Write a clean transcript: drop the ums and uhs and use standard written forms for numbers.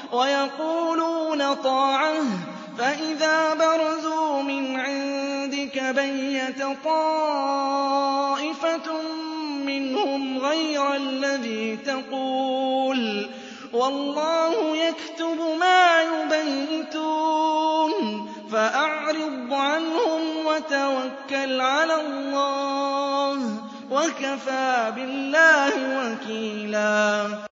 وَيَقُولُونَ طَاعَةٌ فَإِذَا بَرَزُوا مِنْ عِندِكَ بَيَّتَ طَائِفَةٌ مِّنْهُمْ غَيْرَ الَّذِي تَقُولُ وَاللَّهُ يَكْتُبُ مَا يُبَيِّتُونَ فَأَعْرِضْ عَنْهُمْ وَتَوَكَّلْ عَلَى اللَّهِ ۚ وَكَفَىٰ بِاللَّهِ وَكِيلًا